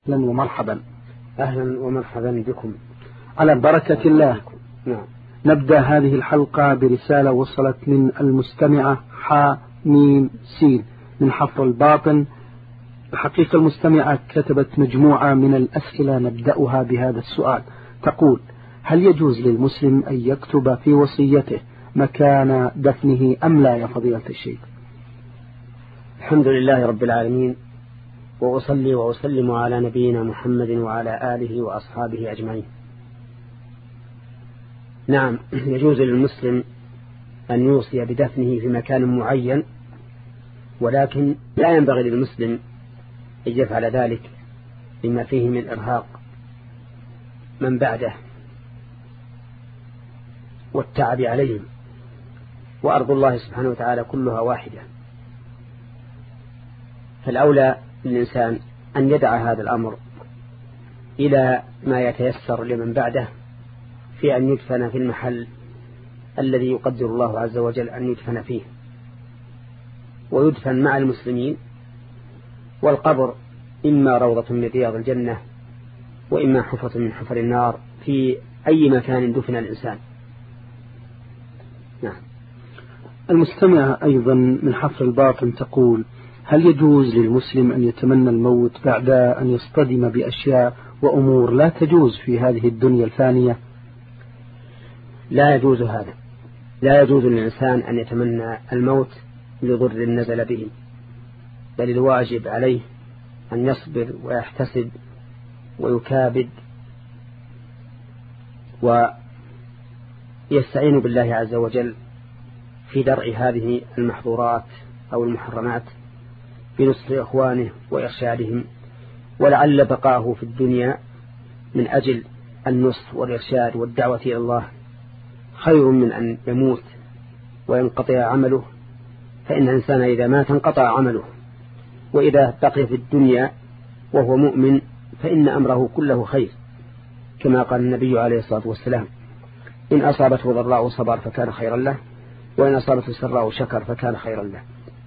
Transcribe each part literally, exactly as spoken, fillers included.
أهلا ومرحبا. أهلا ومرحبا بكم على بركة الله. نعم. نبدأ هذه الحلقة برسالة وصلت من المستمعة ح ميم سين من حفر الباطن. الحقيقة المستمعة كتبت مجموعة من الأسئلة نبدأها بهذا السؤال. تقول: هل يجوز للمسلم أن يكتب في وصيته مكان دفنه أم لا يا فضيلة الشيخ؟ الحمد لله رب العالمين، وأصلي وأسلم على نبينا محمد وعلى آله وأصحابه أجمعين. نعم، يجوز للمسلم أن يوصي بدفنه في مكان معين، ولكن لا ينبغي للمسلم أن يفعل ذلك لما فيه من إرهاق من بعده والتعب عليهم، وأرض الله سبحانه وتعالى كلها واحدة. فالأولى للإنسان أن يدع هذا الأمر إلى ما يتيسر لمن بعده في أن يدفن في المحل الذي يقدر الله عز وجل أن يدفن فيه، ويدفن مع المسلمين. والقبر إما روضة من رياض الجنة وإما حفرة من حفر النار في أي مكان دفن الإنسان. نعم. المستمعة أيضا من حفر الباطن تقول: هل يجوز للمسلم أن يتمنى الموت بعد أن يصطدم بأشياء وأمور لا تجوز في هذه الدنيا الفانية؟ لا يجوز هذا، لا يجوز للإنسان أن يتمنى الموت لضر نزل به، بل الواجب عليه أن يصبر ويحتسب ويكابد ويستعين بالله عز وجل في درء هذه المحظورات أو المحرمات بنصر إخوانه وإرشادهم، ولعل بقاءه في الدنيا من أجل النصر والإرشاد والدعوة إلى الله خير من أن يموت وينقطع عمله. فإن الإنسان إذا مات انقطع عمله، وإذا بقي في الدنيا وهو مؤمن فإن أمره كله خير، كما قال النبي عليه الصلاة والسلام: إن أصابته ضراء صبر فكان خيرا له، وإن أصابته سراء شكر فكان خيرا له.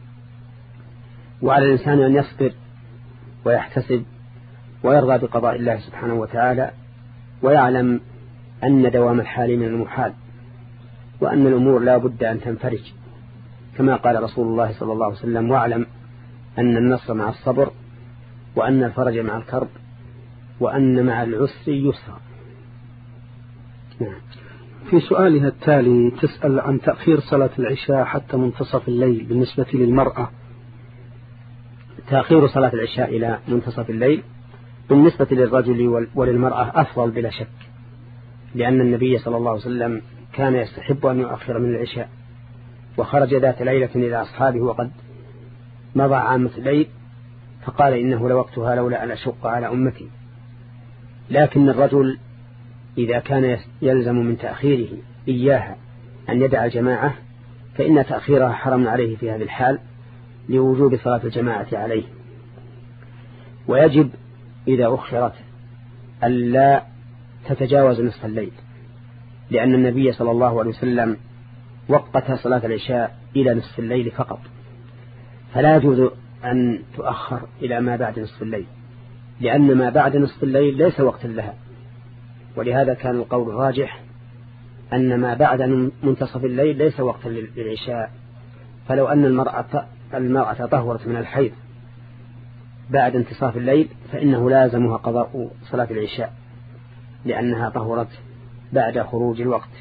وعلى الإنسان أن يصبر ويحتسب ويرضى بقضاء الله سبحانه وتعالى، ويعلم أن دوام الحال من المحال، وأن الأمور لا بد أن تنفرج، كما قال رسول الله صلى الله عليه وسلم: واعلم أن النصر مع الصبر، وأن الفرج مع الكرب، وأن مع العسر يسرا. نعم. في سؤالها التالي تسأل عن تأخير صلاة العشاء حتى منتصف الليل بالنسبة للمرأة. تأخير صلاة العشاء إلى منتصف الليل بالنسبة للرجل وللمرأة أفضل بلا شك، لأن النبي صلى الله عليه وسلم كان يستحب أن يؤخر من العشاء، وخرج ذات ليلة إلى أصحابه وقد مضى عامة الليل، فقال: إنه لوقتها لولا أن أشق على أمتي. لكن الرجل إذا كان يلزم من تأخيره إياها أن يدع الجماعة، فإن تأخيرها حرم عليه في هذه الحال لوجوب صلاة الجماعة عليه. ويجب إذا أخرت ألا تتجاوز نصف الليل، لأن النبي صلى الله عليه وسلم وقت صلاة العشاء إلى نصف الليل فقط، فلا يجوز أن تؤخر إلى ما بعد نصف الليل، لأن ما بعد نصف الليل ليس وقتا لها. ولهذا كان القول الراجح أن ما بعد منتصف الليل ليس وقتا للعشاء. فلو أن المرأة المرأة طهرت من الحيض بعد انتصاف الليل فإنه لازمها قضاء صلاة العشاء، لأنها طهرت بعد خروج الوقت.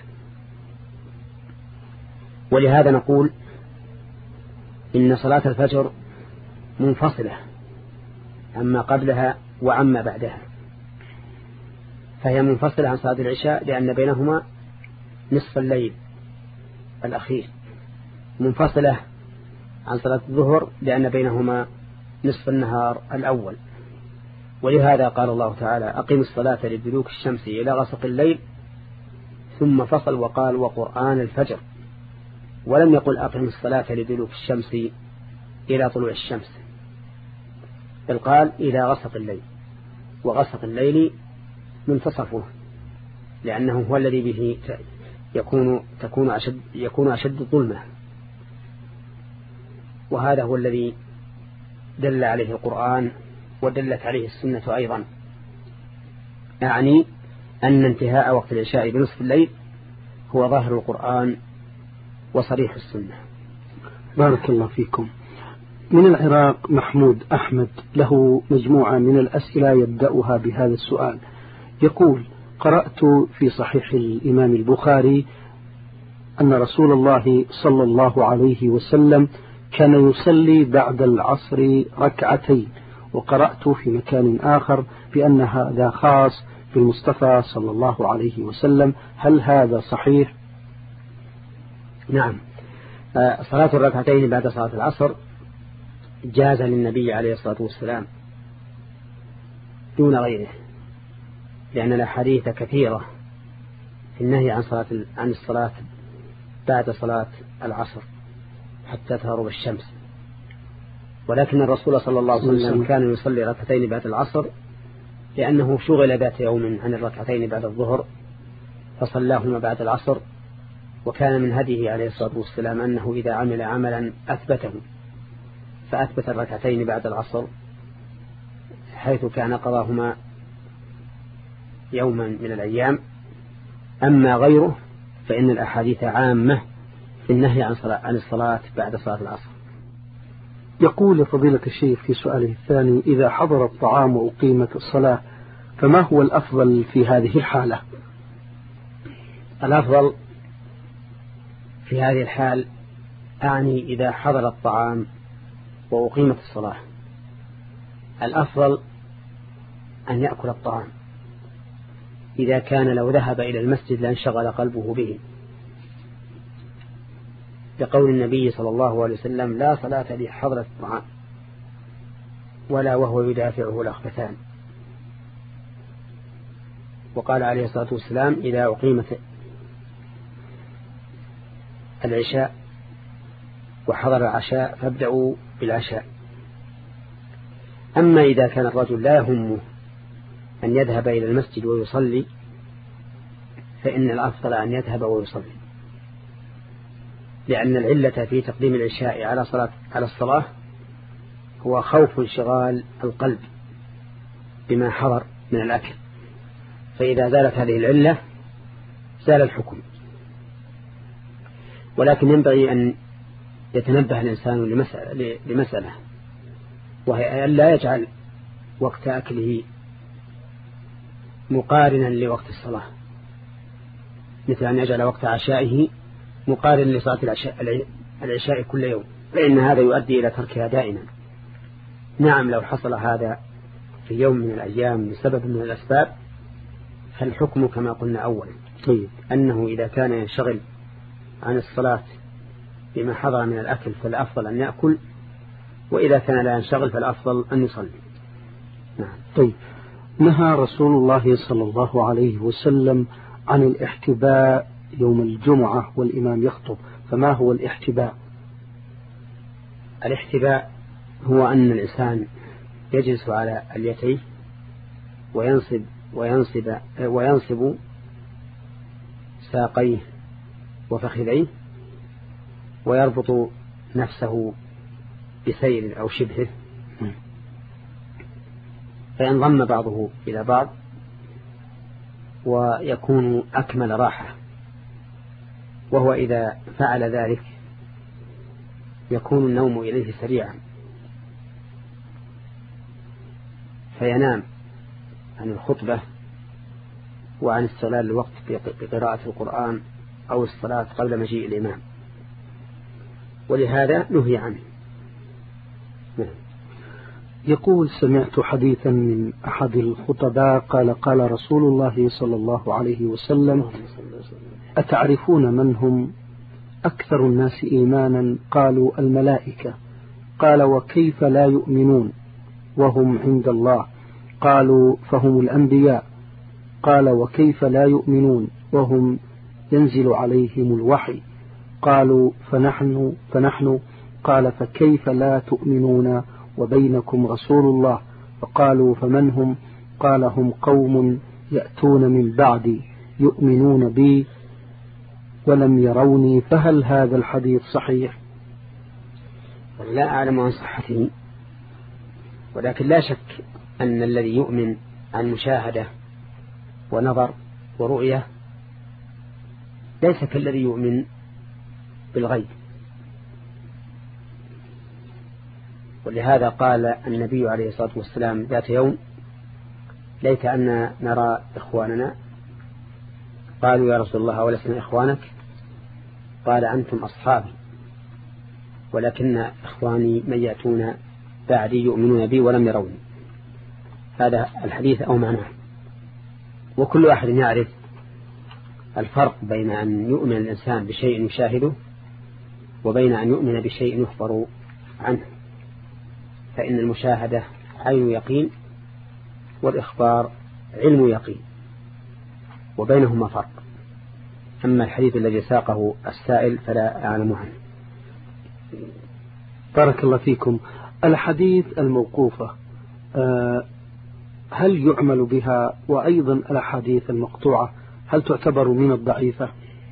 ولهذا نقول إن صلاة الفجر منفصلة عما قبلها وعما بعدها، فهي منفصلة عن صلاة العشاء لأن بينهما نصف الليل الأخير، منفصلة عن صلاة الظهر لأن بينهما نصف النهار الأول. ولهذا قال الله تعالى: أقم الصلاة لدلوك الشمس إلى غسق الليل، ثم فصل وقال: وقرآن الفجر، ولم يقل أقم الصلاة لدلوك الشمس إلى طلوع الشمس، بل قال إلى غسق الليل، وغسق الليل منتصفه، لأنه هو الذي به يكون تكون أشد يكون أشد ظلمة، وهذا هو الذي دل عليه القرآن ودلت عليه السنة أيضا، يعني أن انتهاء وقت العشاء بنصف الليل هو ظاهر القرآن وصريح السنة. بارك الله فيكم. من العراق محمود أحمد له مجموعة من الأسئلة يبدأها بهذا السؤال، يقول: قرأت في صحيح الإمام البخاري أن رسول الله صلى الله عليه وسلم كان يصلي بعد العصر ركعتين، وقرأت في مكان آخر بأن هذا خاص بالمصطفى صلى الله عليه وسلم، هل هذا صحيح؟ نعم، صلاة الركعتين بعد صلاة العصر جاز للنبي عليه الصلاة والسلام دون غيره، لأن الأحاديث كثيرة في النهي عن صلاة عن الصلاة بعد صلاة العصر حتى تغرب الشمس، ولكن الرسول صلى الله عليه وسلم كان يصلي ركعتين بعد العصر لأنه شغل ذات يوم عن الركعتين بعد الظهر فصلاهما بعد العصر، وكان من هديه عليه الصلاة والسلام أنه إذا عمل عملا أثبته، فأثبت الركعتين بعد العصر حيث كان قضاهما يوما من الأيام. أما غيره فإن الأحاديث عامة في النهي عن, عن الصلاة بعد صلاة العصر. يقول فضيلة الشيخ في سؤاله الثاني: إذا حضر الطعام وأقيمت الصلاة فما هو الأفضل في هذه الحالة؟ الأفضل في هذه الحال أعني إذا حضر الطعام وأقيمت الصلاة، الأفضل أن يأكل الطعام، إذا كان لو ذهب إلى المسجد لانشغل قلبه به، بقول النبي صلى الله عليه وسلم: لا صلاة لي حضرة الطعام ولا وهو يدافعه الأخبثان. وقال عليه الصلاة والسلام: إذا أقيمت العشاء وحضر العشاء فابدأوا بالعشاء. أما إذا كان الرجل لا يهمه أن يذهب إلى المسجد ويصلي فإن الأفضل أن يذهب ويصلي، لأن العلة في تقديم العشاء على صلاة على الصلاة هو خوف انشغال القلب بما حضر من الأكل، فإذا زالت هذه العلة زال الحكم. ولكن ينبغي أن يتنبه الإنسان لمسألة, لمسألة وهي أن لا يجعل وقت أكله مقارنا لوقت الصلاة، مثل أن يجعل وقت عشائه مقارن لصلاة العشاء, العشاء كل يوم، فإن هذا يؤدي إلى تركها دائما. نعم، لو حصل هذا في يوم من الأيام لسبب من الأسباب فالحكم كما قلنا أولا، طيب أنه إذا كان ينشغل عن الصلاة بما حضر من الأكل فالأفضل أن يأكل، وإذا كان لا ينشغل فالأفضل أن يصلي. نعم. طيب، نهى رسول الله صلى الله عليه وسلم عن الاحتباء يوم الجمعة والإمام يخطب، فما هو الاحتباء؟ الاحتباء هو أن الإنسان يجلس على اليتيه وينصب وينصب وينصب ساقيه وفخذيه ويربط نفسه بسير أو شبهه، فينضم بعضه إلى بعض ويكون أكمل راحة. وهو إذا فعل ذلك يكون النوم إليه سريعا فينام عن الخطبة وعن استغلال الوقت بقراءة القرآن أو الصلاة قبل مجيء الإمام، ولهذا نهي عنه. يقول: سمعت حديثا من أحد الخطباء قال: قال رسول الله صلى الله عليه وسلم: أتعرفون من هم أكثر الناس إيمانا؟ قالوا: الملائكة. قال: وكيف لا يؤمنون وهم عند الله؟ قالوا: فهم الأنبياء. قال: وكيف لا يؤمنون وهم ينزل عليهم الوحي؟ قالوا: فنحن فنحن قال: فكيف لا تؤمنون وبينكم رسول الله؟ فقالوا: فمن هم؟ قال: هم قوم يأتون من بعدي يؤمنون بي ولم يروني. فهل هذا الحديث صحيح؟ لا أعلم عن صحته، ولكن لا شك أن الذي يؤمن عن مشاهدة ونظر ورؤية ليس كالذي يؤمن بالغيب. ولهذا قال النبي عليه الصلاة والسلام ذات يوم: ليت أن نرى إخواننا. قالوا: يا رسول الله ولسنا إخوانك؟ قال: أنتم أصحابي، ولكن إخواني من يأتون بعدي يؤمنون بي ولم يروني. هذا الحديث أو معناه. وكل واحد يعرف الفرق بين أن يؤمن الإنسان بشيء يشاهده وبين أن يؤمن بشيء يخبر عنه، فإن المشاهدة عين يقين والإخبار علم يقين، وبينهما فرق. أما الحديث الذي ساقه السائل فلا أعلم عنه. بارك الله فيكم. الحديث الموقوفة هل يعمل بها؟ وأيضا الأحاديث المقطوعة هل تعتبر من الضعيفة؟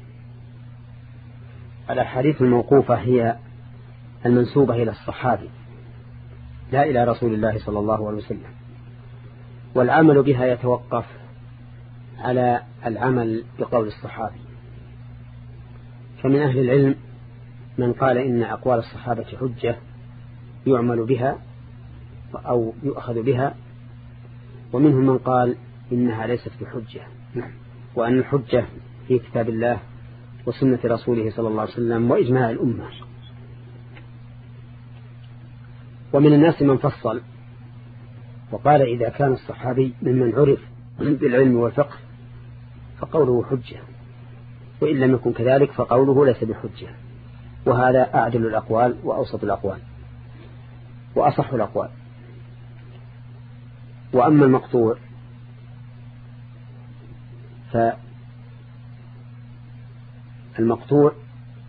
الأحاديث الموقوفة هي المنسوبة إلى الصحابي لا إلى رسول الله صلى الله عليه وسلم، والعمل بها يتوقف على العمل بقول الصحابي. فمن أهل العلم من قال إن أقوال الصحابة حجة يعمل بها أو يؤخذ بها، ومنهم من قال إنها ليست بحجة، وأن الحجة في كتاب الله وسنة رسوله صلى الله عليه وسلم وإجماع الأمة. ومن الناس من فصل وقال إذا كان الصحابي ممن عرف بالعلم والفقه فقوله حجة، وإن لم يكن كذلك فقوله ليس بحجة. وهذا أعدل الأقوال وأوسط الأقوال وأصح الأقوال. وأما المقطوع فالمقطوع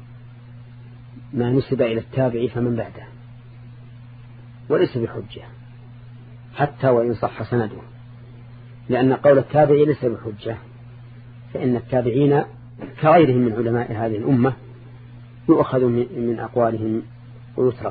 ما نسب إلى التابع فمن بعده، وليس بحجة حتى وإن صح سنده، لأن قول التابع ليس بحجة، فإن التابعين كغيرهم من علماء هذه الأمة يؤخذ من أقوالهم ويترك.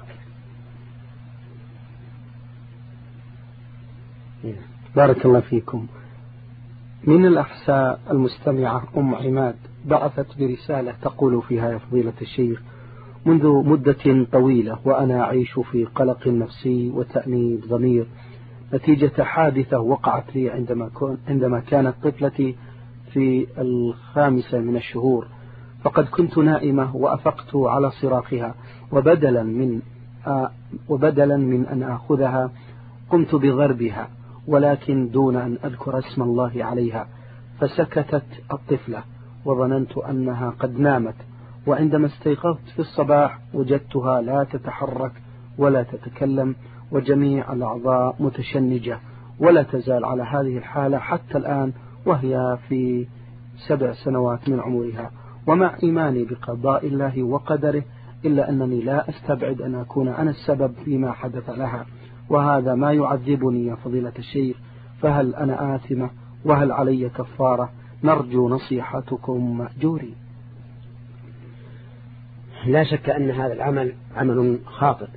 بارك الله فيكم. من الأحساء المستمعة أم عماد بعثت برسالة تقول فيها: يا فضيلة الشيخ، منذ مدة طويلة وأنا أعيش في قلق نفسي وتأنيب ضمير نتيجة حادثة وقعت لي عندما, عندما كانت طفلتي في الخامسة من الشهور، فقد كنت نائمة وأفقت على صراخها، وبدلا من آ وبدلا من أن أخذها قمت بضربها، ولكن دون أن أذكر اسم الله عليها، فسكتت الطفلة وظننت أنها قد نامت، وعندما استيقظت في الصباح وجدتها لا تتحرك ولا تتكلم، وجميع الأعضاء متشنجة، ولا تزال على هذه الحالة حتى الآن وهي في سبع سنوات من عمرها. ومع إيماني بقضاء الله وقدره إلا أنني لا أستبعد أن أكون أنا السبب فيما حدث لها، وهذا ما يعذبني يا فضيلة الشيخ، فهل أنا آثمة وهل علي كفارة؟ نرجو نصيحتكم مأجورين. لا شك أن هذا العمل عمل خاطئ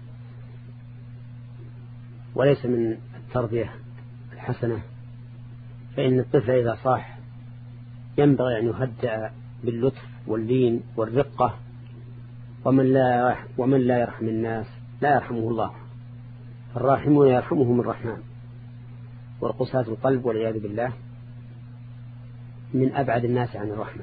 وليس من التربية الحسنة، فإن الطفل إذا صاح ينبغي أن يهدأ باللطف واللين والرقة، ومن لا ومن لا يرحم الناس لا يرحمه الله، الراحمون يرحمهم الرحمن، والقساة القلب والعياذ بالله من أبعد الناس عن الرحمة.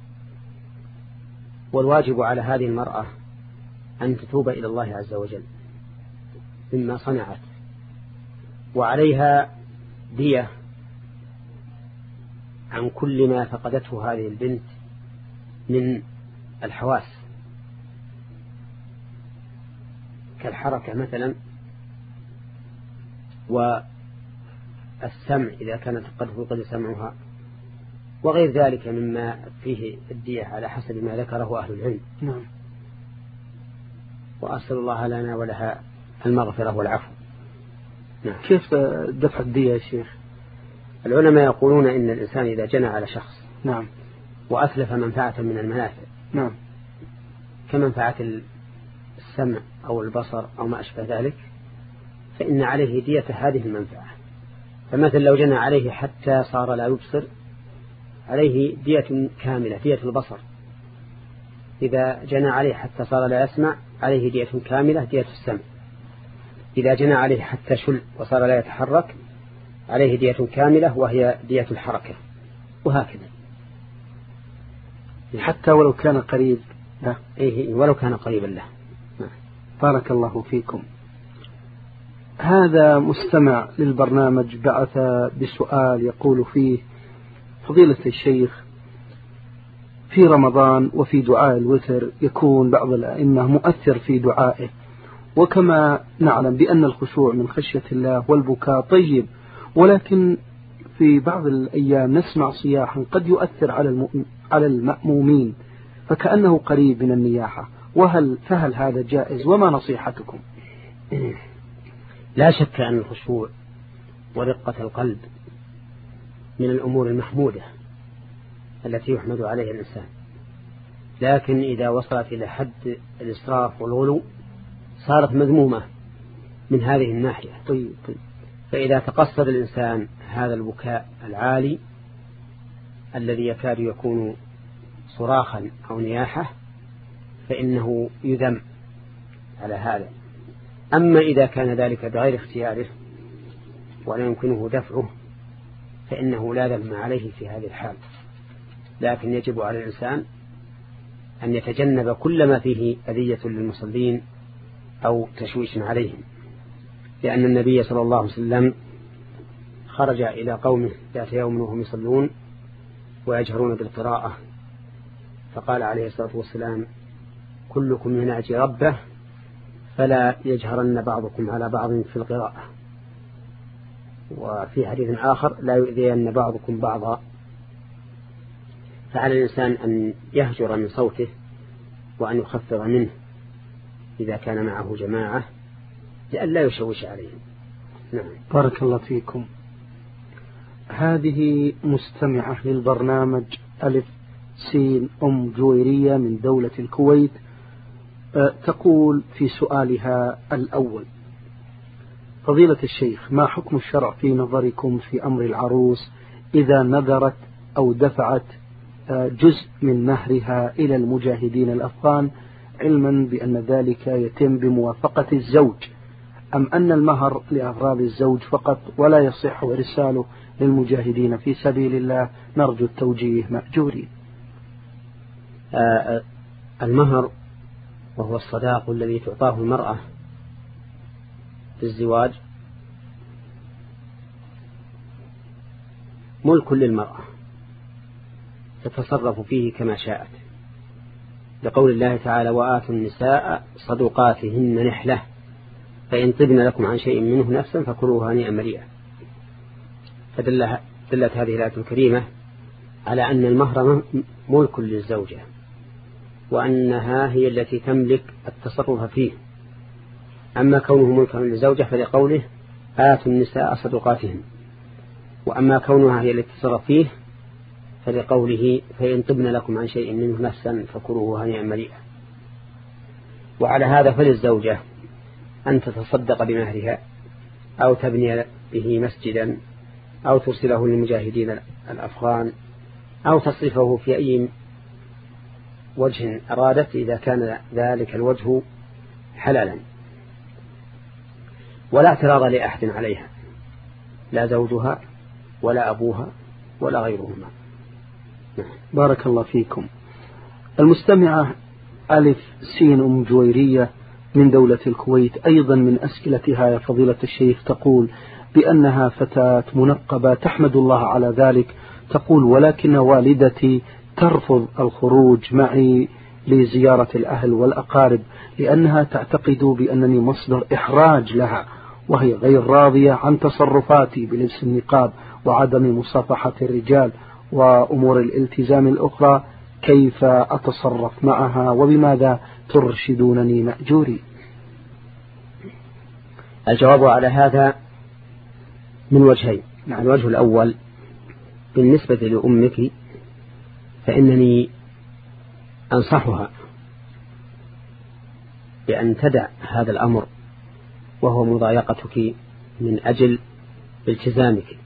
والواجب على هذه المرأة أن تتوب إلى الله عز وجل مما صنعت، وعليها دية عن كل ما فقدته هذه البنت من الحواس كالحركة مثلا، والسمع إذا كانت قد فقد سمعها، وغير ذلك مما فيه الدية على حسب ما ذكره أهل العلم. نعم. وأسأل الله لنا ولها المغفرة والعفو. نعم. كيف دفع الدية يا شيخ؟ العلماء يقولون إن الإنسان إذا جنى على شخص نعم وأتلف منفعة من المنافع نعم كمنفعة السمع أو البصر أو ما أشبه ذلك، فإن عليه دية هذه المنفعة. فمثلا لو جنى عليه حتى صار لا يبصر عليه دية كاملة، دية البصر. إذا جنى عليه حتى صار لا يسمع عليه دية كاملة، دية السمع. إذا جنى عليه حتى شل وصار لا يتحرك عليه دية كاملة وهي دية الحركة، وهكذا حتى ولو كان قريب له. إيه ولو كان قريبا له. بارك الله فيكم. هذا مستمع للبرنامج بعث بسؤال يقول فيه: فضيلة الشيخ، في رمضان وفي دعاء الوتر يكون بعض الأئمة مؤثر في دعائه، وكما نعلم بأن الخشوع من خشية الله والبكاء طيب، ولكن في بعض الأيام نسمع صياحا قد يؤثر على على المأمومين فكأنه قريب من النياحة، وهل فهل هذا جائز وما نصيحتكم؟ لا شك أن الخشوع ورقة القلب من الأمور المحمودة التي يحمد عليها الإنسان، لكن إذا وصلت إلى حد الإسراف والغلو صارت مذمومة من هذه الناحية. طيب طيب. فإذا تقصد الإنسان هذا البكاء العالي الذي يكاد يكون صراخا أو نياحة فإنه يذم على هذا. أما إذا كان ذلك بغير اختياره ولا يمكنه دفعه فإنه لا ذم عليه في هذه الحال، لكن يجب على الإنسان أن يتجنب كل ما فيه أذية للمصلين أو تشويش عليهم، لأن النبي صلى الله عليه وسلم خرج إلى قومه ذات يوم وهم يصلون ويجهرون بالقراءة، فقال عليه الصلاة والسلام: كلكم يناجي ربه فلا يجهرن بعضكم على بعض في القراءة. وفي حديث آخر: لا يؤذين بعضكم بعضا. فعلى الإنسان أن يهجر من صوته وأن يخفض منه إذا كان معه جماعة لئلا يشوش عليهم. نعم. بارك الله فيكم. هذه مستمعة للبرنامج ألف سين أم جويرية من دولة الكويت تقول في سؤالها الأول: فضيلة الشيخ، ما حكم الشرع في نظركم في أمر العروس إذا نذرت أو دفعت جزء من مهرها إلى المجاهدين الأفغان، علما بأن ذلك يتم بموافقة الزوج، أم أن المهر لأغراض الزوج فقط ولا يصح إرساله للمجاهدين في سبيل الله؟ نرجو التوجيه مأجورين. آه المهر وهو الصداق الذي تعطاه المرأة في الزواج ملك للمرأة تتصرف فيه كما شاءت، لقول الله تعالى: وآتوا النساء صدقاتهن نحلة فإن طبن لكم عن شيء منه نفسا فكلوه هنيئا مريئا. فدلت هذه الآية الكريمة على أن المهر ملك للزوجة وأنها هي التي تملك التصرف فيه. أما كونه ملكا للزوجة فلقوله: آتوا النساء صدقاتهن، وأما كونها هي التي تتصرف فيه فلقوله: فإن طبن لكم عن شيء منه نفسا فكلوه هنيئا مريئا. وعلى هذا فللزوجة أن تتصدق بمهرها أو تبني به مسجدا أو ترسله للمجاهدين الأفغان أو تصرفه في أي وجه أرادت إذا كان ذلك الوجه حلالا، ولا اعتراض لأحد عليها، لا زوجها ولا أبوها ولا غيرهما. بارك الله فيكم. المستمعة ألف سين أم جويرية من دولة الكويت أيضا من أسئلتها يا فضيلة الشيخ تقول بأنها فتاة منقبة تحمد الله على ذلك، تقول: ولكن والدتي ترفض الخروج معي لزيارة الأهل والأقارب لأنها تعتقد بأنني مصدر إحراج لها، وهي غير راضية عن تصرفاتي بلبس النقاب وعدم مصافحة الرجال وأمور الالتزام الأخرى. كيف أتصرف معها وبماذا ترشدونني مأجوري؟ الجواب على هذا من وجهين. الوجه الأول: بالنسبة لأمك فإنني أنصحها بأن تدع هذا الأمر وهو مضايقتك من أجل التزامك.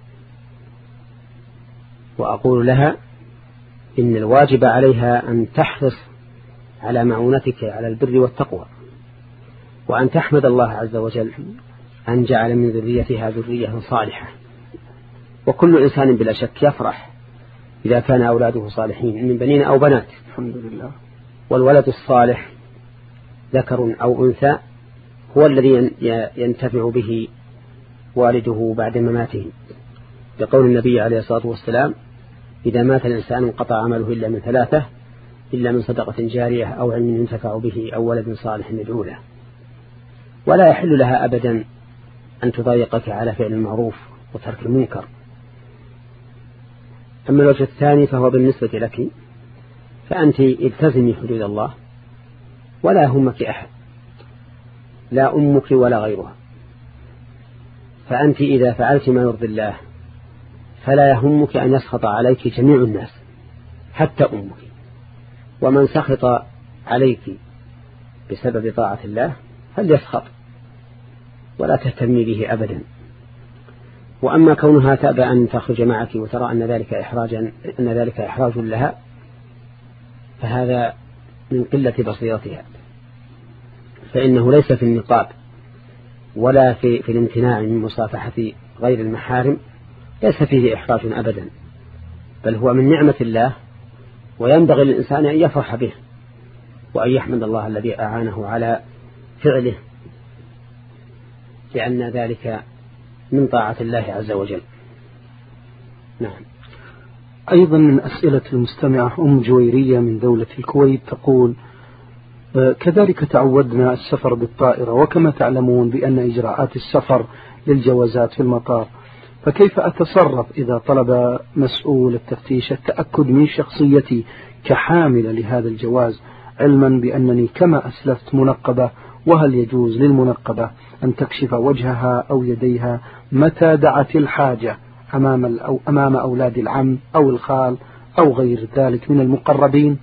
وأقول لها إن الواجب عليها أن تحرص على معونتك على البر والتقوى، وأن تحمد الله عز وجل أن جعل من ذريتها ذرية صالحة. وكل إنسان بلا شك يفرح إذا كان أولاده صالحين من بنين أو بنات، الحمد لله. والولد الصالح ذكر أو أنثى هو الذي ينتفع به والده بعد مماته، لقول النبي عليه الصلاة والسلام: إذا مات الإنسان انقطع عمله إلا من ثلاثة، إلا من صدقة جارية أو علم ينتفع به أو ولد صالح يدعو له. ولا يحل لها أبدا أن تضايقك على فعل المعروف وترك المنكر. أما الوجه الثاني فهو بالنسبة لك، فأنت التزمي حدود الله ولا يهمك أحد، لا أمك ولا غيرها. فأنت إذا فعلت ما يرضي الله فلا يهمك أن يسخط عليك جميع الناس حتى أمك، ومن سخط عليك بسبب طاعة الله فليسخط ولا تهتمي به أبدا. وأما كونها تأبى أن تخرج معك وترى أن ذلك إحراجا أن ذلك إحراج لها فهذا من قلة بصيرتها، فإنه ليس في النقاب ولا في, في الامتناع من مصافحة غير المحارم ليس فيه إحراج أبدا، بل هو من نعمة الله، وينبغي للإنسان أن يفرح به وأن يحمد الله الذي أعانه على فعله، لأن ذلك من طاعة الله عز وجل. نعم. أيضا من أسئلة المستمعة أم جويرية من دولة الكويت تقول: كذلك تعودنا السفر بالطائرة، وكما تعلمون بأن إجراءات السفر للجوازات في المطار، فكيف أتصرف إذا طلب مسؤول التفتيش التأكد من شخصيتي كحاملة لهذا الجواز، علما بأنني كما أسلفت منقبة، وهل يجوز للمنقبة أن تكشف وجهها أو يديها متى دعت الحاجة أمام, أو أمام أولاد العم أو الخال أو غير ذلك من المقربين؟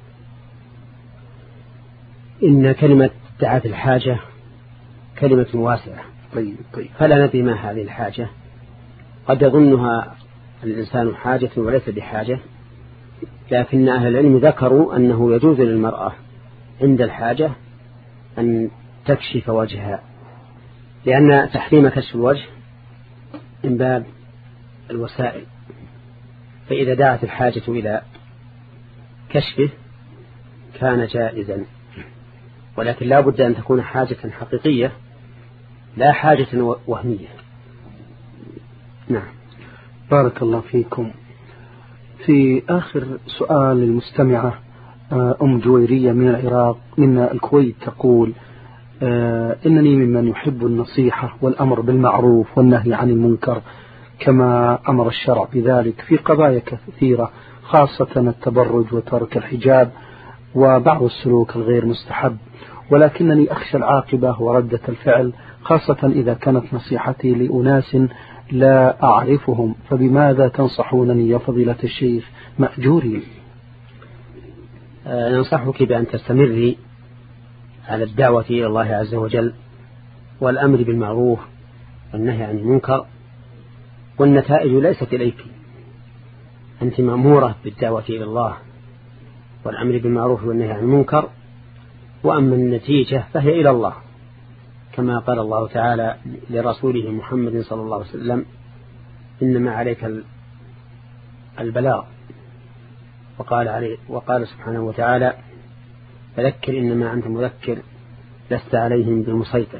إن كلمة دعت الحاجة كلمة واسعة، طيب طيب. فلا ندري ما هذه الحاجة، قد يظنها الإنسان حاجة وليس بحاجة، لكن أهل العلم ذكروا أنه يجوز للمرأة عند الحاجة أن تكشف وجهها، لأن تحريم كشف الوجه من باب الوسائل، فإذا دعت الحاجة إلى كشفه كان جائزا، ولكن لا بد أن تكون حاجة حقيقية لا حاجة وهمية. نعم. بارك الله فيكم. في آخر سؤال للمستمعة أم جويرية من العراق من الكويت تقول: إنني ممن يحب النصيحة والأمر بالمعروف والنهي عن المنكر كما أمر الشرع بذلك في قضايا كثيرة، خاصة التبرج وترك الحجاب وبعض السلوك الغير مستحب، ولكنني أخشى العاقبة وردة الفعل، خاصة إذا كانت نصيحتي لأناس لا أعرفهم، فبماذا تنصحونني يا فضيلة الشيخ مأجورين؟ أه ننصحك بأن تستمري على الدعوة إلى الله عز وجل والأمر بالمعروف والنهي عن المنكر، والنتائج ليست إليك، أنت مأمورة بالدعوة إلى الله والأمر بالمعروف والنهي عن المنكر، وأما النتيجة فهي إلى الله، كما قال الله تعالى لرسوله محمد صلى الله عليه وسلم: إنما عليك البلاغ. وقال, عليه وقال سبحانه وتعالى: فذكر إنما أنت مذكر لست عليهم بمسيطر.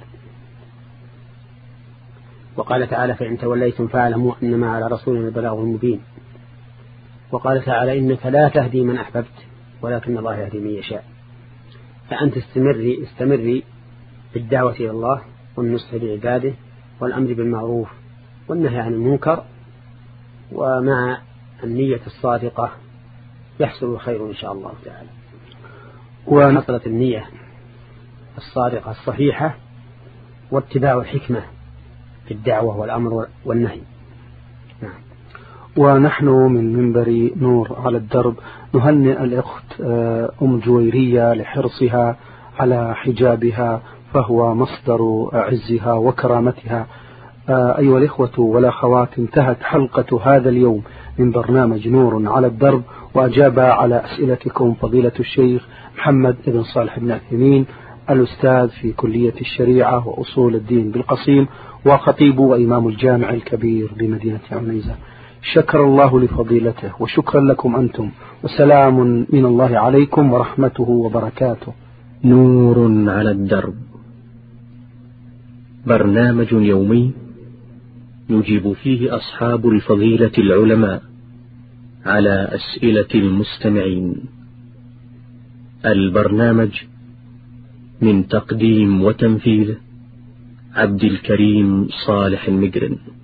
وقال تعالى: فإن توليتم فاعلموا إنما على رسولنا البلاغ المبين. وقال تعالى: إنك لا تهدي من أحببت ولكن الله يهدي من يشاء. فأنت استمري استمري بالدعوة إلى الله والنصح لعباده والأمر بالمعروف والنهي عن المنكر، ومع النية الصادقة يحصل الخير إن شاء الله تعالى. وحصلت النية الصادقة الصحيحة واتباع الحكمة في الدعوة والأمر والنهي. نعم. ونحن من منبر نور على الدرب نهنئ الأخت أم جويرية لحرصها على حجابها، فهو مصدر عزها وكرامتها. أيها الإخوة والأخوات، انتهت حلقة هذا اليوم من برنامج نور على الدرب، وأجاب على أسئلتكم فضيلة الشيخ محمد بن صالح بن عثيمين، الأستاذ في كلية الشريعة وأصول الدين بالقصيم، وخطيب وإمام الجامع الكبير بمدينة عنيزة. شكر الله لفضيلته وشكرا لكم أنتم، وسلام من الله عليكم ورحمته وبركاته. نور على الدرب، برنامج يومي يجيب فيه أصحاب الفضيلة العلماء على أسئلة المستمعين. البرنامج من تقديم وتنفيذ عبد الكريم صالح المقرن.